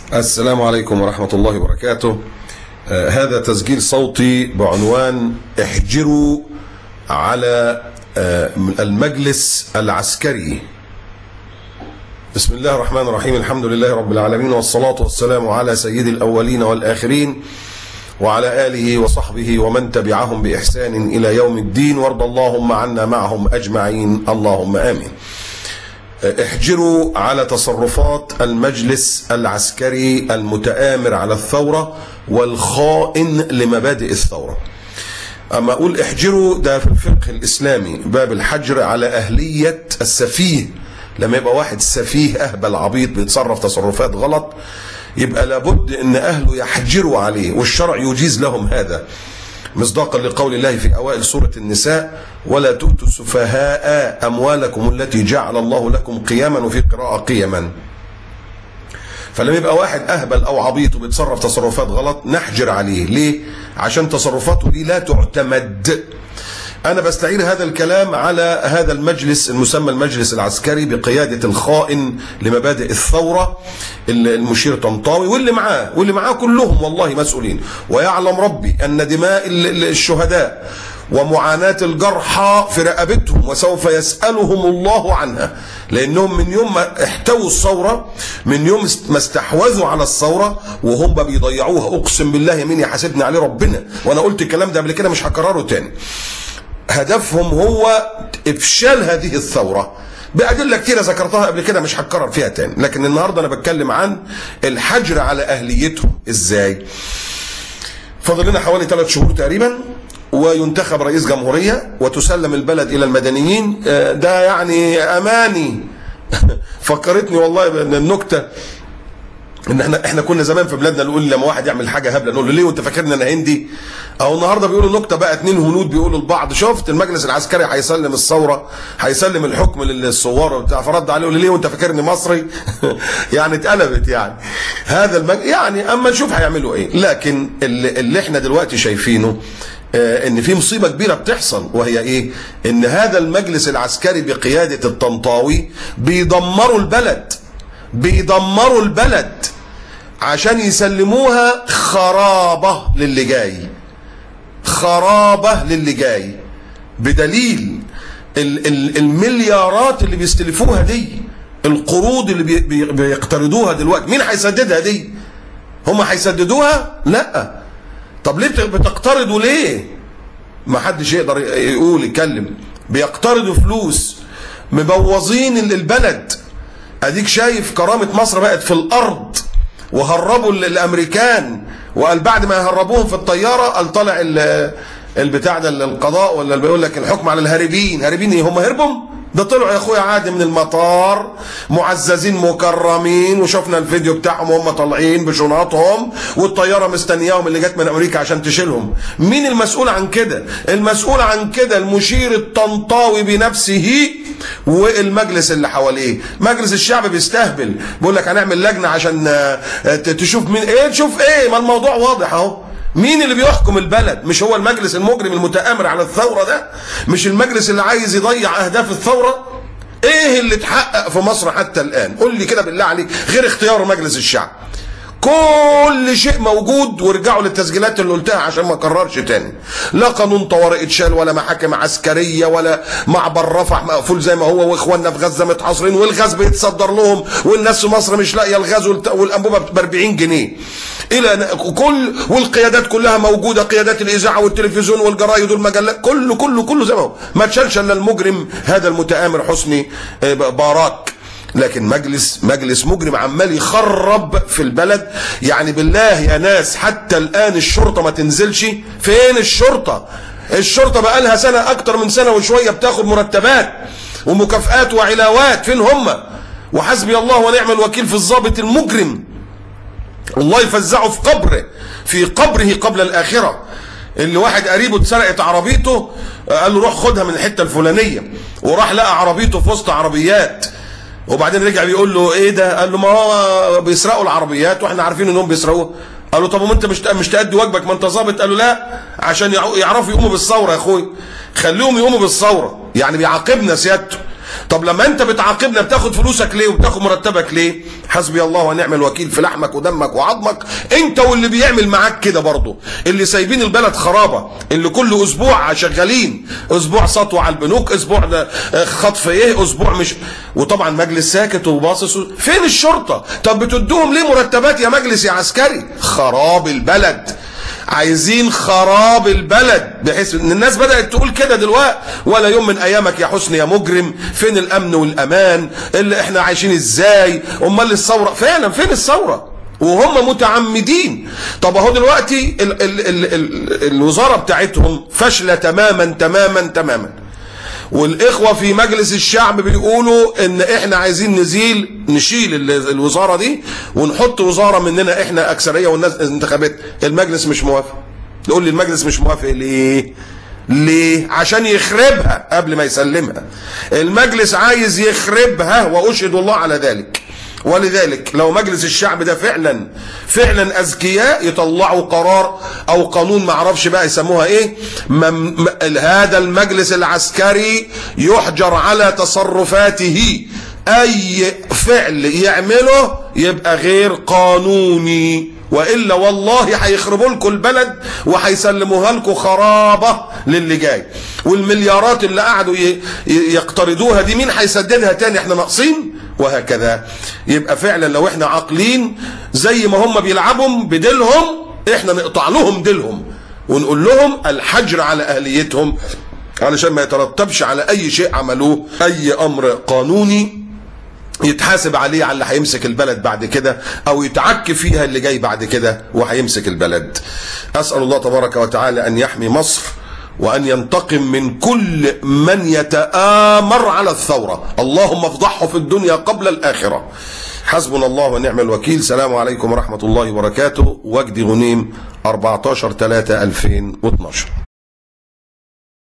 السلام عليكم ورحمة الله وبركاته. هذا تسجيل صوتي بعنوان احجروا على المجلس العسكري. بسم الله الرحمن الرحيم. الحمد لله رب العالمين، والصلاة والسلام على سيد الأولين والآخرين وعلى آله وصحبه ومن تبعهم بإحسان إلى يوم الدين، وارض اللهم عنا معهم أجمعين، اللهم آمين. احجروا على تصرفات المجلس العسكري المتآمر على الثورة والخائن لمبادئ الثورة. أما أقول احجروا، ده في الفقه الإسلامي باب الحجر على أهلية السفيه. لما يبقى واحد سفيه أهبل عبيط بيتصرف تصرفات غلط، يبقى لابد أن أهله يحجروا عليه، والشرع يجيز لهم هذا، مصداقا لقول الله في أوائل سورة النساء: ولا تؤتوا السفهاء أموالكم التي جعل الله لكم قياما، وفي قراءة قيما. فلما يبقى واحد أهبل أو عبيط وبيتصرف تصرفات غلط نحجر عليه. ليه؟ عشان تصرفاته دي لا تعتمد. أنا بستعير هذا الكلام على هذا المجلس المسمى المجلس العسكري بقيادة الخائن لمبادئ الثورة المشير طنطاوي واللي معاه كلهم والله مسؤولين. ويعلم ربي أن دماء الشهداء ومعاناة الجرحى في رقبتهم، وسوف يسألهم الله عنها، لأنهم من يوم ما احتووا الثورة، من يوم ما استحوذوا على الثورة وهم بيضيعوها. أقسم بالله يمين يحاسبني عليه ربنا، وأنا قلت الكلام ده قبل كده مش هكرره تاني. هدفهم هو إفشال هذه الثورة بأدلة كتيرة ذكرتها قبل كده مش هتكرر فيها تاني. لكن النهاردة أنا بتكلم عن الحجر على أهليتهم. إزاي؟ فاضل لنا حوالي 3 شهور تقريبا وينتخب رئيس جمهورية وتسلم البلد إلى المدنيين. ده يعني أماني. فكرتني والله بالنكتة ان احنا كنا زمان في بلادنا نقول لما واحد يعمل حاجه هبله نقول له ليه وانت فاكرني انا هندي؟ او النهارده بيقولوا نكته بقى، 2 هنود بيقولوا لبعض: شفت المجلس العسكري هيسلم الثوره، هيسلم الحكم للثوار وبتاع، فرد عليه يقول ليه وانت فاكرني مصري؟ يعني اتقلبت يعني هذا يعني اما نشوف هيعملوا ايه. لكن اللي احنا دلوقتي شايفينه ان في مصيبه كبيره بتحصل، وهي ايه؟ ان هذا المجلس العسكري بقياده الطنطاوي بيدمروا البلد عشان يسلموها خرابة للي جاي، بدليل المليارات اللي بيستلفوها دي، القروض اللي بيقترضوها دلوقتي. مين هيسددها دي؟ هم هيسددوها؟ لا. طب ليه بتقترضوا ليه؟ ما حدش يقدر يتكلم. بيقترضوا فلوس، مبوظين البلد. اديك شايف كرامة مصر بقت في الارض، وهربوا الامريكان، وقال بعد ما يهربوهم في الطياره قال طالع البتاع ده القضاء ولا اللي بيقول لك الحكم على الهاربين. هاربين ايه؟ هم هربوا؟ ده طلعوا يا اخويا عادي من المطار معززين مكرمين، وشفنا الفيديو بتاعهم وهم طالعين بشنطهم والطياره مستنياهم اللي جت من امريكا عشان تشيلهم. مين المسؤول عن كده؟ المسؤول عن كده المشير الطنطاوي بنفسه والمجلس اللي حواليه. مجلس الشعب بيستهبل، بيقول لك هنعمل لجنه عشان تشوف مين ايه. تشوف ايه؟ ما الموضوع واضح اهو. مين اللي بيحكم البلد؟ مش هو المجلس المجرم المتآمر على الثورة ده؟ مش المجلس اللي عايز يضيع أهداف الثورة؟ ايه اللي اتحقق في مصر حتى الآن؟ قول لي كده بالله عليك غير اختيار مجلس الشعب. كل شيء موجود، وارجعوا للتسجيلات اللي قلتها عشان ما اكررش تاني. لا قانون طوارئ اتشال، ولا محاكم عسكرية، ولا معبر رفح مقفول زي ما هو، واخواننا في غزة متحاصرين والغاز بيتصدر لهم، والناس في مصر مش لاقيه الغاز والانبوبه ب 40 جنيه. الى والقيادات كلها موجوده، قيادات الاذاعه والتلفزيون والجرايد والمجلات، كله زي ما هو. ما اتشالش الا المجرم هذا المتآمر حسني باراك. لكن مجلس مجرم عمال يخرب في البلد. يعني بالله يا ناس، حتى الآن الشرطة ما تنزلش. فين الشرطة؟ الشرطة بقى لها سنة، أكتر من سنة وشوية، بتاخد مرتبات ومكافآت وعلاوات. فين هم؟ وحسبي الله ونعم الوكيل في الضابط المجرم. الله يفزعه في قبره قبل الآخرة. اللي واحد قريبه اتسرقت عربيته، قال له روح خدها من الحتة الفلانية، وراح لقى عربيته في وسط عربيات، وبعدين رجع بيقول له ايه ده؟ قال له ما هو بيسرقوا العربيات واحنا عارفين انهم بيسرقوها. قال له طب وانت مش تأدي واجبك؟ ما انت ظابط. قال له لا، عشان يعرفوا يقوموا بالثوره يا اخوي، خليهم يقوموا بالثوره. يعني بيعاقبنا سيادته طب لما انت بتعاقبنا بتاخد فلوسك ليه وبتاخد مرتبك ليه؟ حسبي الله ونعم الوكيل في لحمك ودمك وعظمك انت واللي بيعمل معاك كده برضه، اللي سايبين البلد خرابه، اللي كل اسبوع شغالين، اسبوع سطوه على البنوك، اسبوع ده خطف ايه، اسبوع مش، وطبعا مجلس ساكت وباصص. فين الشرطه؟ طب بتدوهم ليه مرتبات يا مجلس يا عسكري؟ خراب البلد، عايزين خراب البلد، بحيث ان الناس بدأت تقول كده دلوقتي، ولا يوم من ايامك يا حسني يا مجرم، فين الامن والامان اللي احنا عايشين ازاي؟ امال الثوره فعلا فين الثوره؟ وهم متعمدين. طب اهو دلوقتي الوزاره بتاعتهم فاشله تماما تماما تماما، والاخوه في مجلس الشعب بيقولوا ان احنا عايزين نشيل الوزاره دي ونحط وزاره مننا احنا اكثريه والناس انتخابات. المجلس مش موافق. يقول لي المجلس مش موافق ليه؟ عشان يخربها قبل ما يسلمها. المجلس عايز يخربها واشهد الله على ذلك. ولذلك لو مجلس الشعب ده فعلا اذكياء يطلعوا قرار او قانون، ما اعرفش بقى يسموها ايه، هذا المجلس العسكري يحجر على تصرفاته، اي فعل يعمله يبقى غير قانوني، والا والله هيخربوا لكم البلد وهيسلموها لكم خرابه للي جاي. والمليارات اللي قعدوا يقترضوها دي مين هيسددها تاني؟ احنا ناقصين؟ وهكذا. يبقى فعلا لو احنا عاقلين زي ما هم بيلعبوا بديلهم، احنا نقطع لهم ديلهم ونقول لهم الحجر على اهليتهم، علشان ما يترتبش على اي شيء عملوه اي امر قانوني يتحاسب عليه على اللي هيمسك البلد بعد كده، او يتعك فيها اللي جاي بعد كده وهيمسك البلد. اسال الله تبارك وتعالى ان يحمي مصر، وأن ينتقم من كل من يتآمر على الثورة. اللهم افضحه في الدنيا قبل الآخرة. حسبنا الله ونعم الوكيل. سلام عليكم ورحمة الله وبركاته. وجدي غنيم 14/3/2012.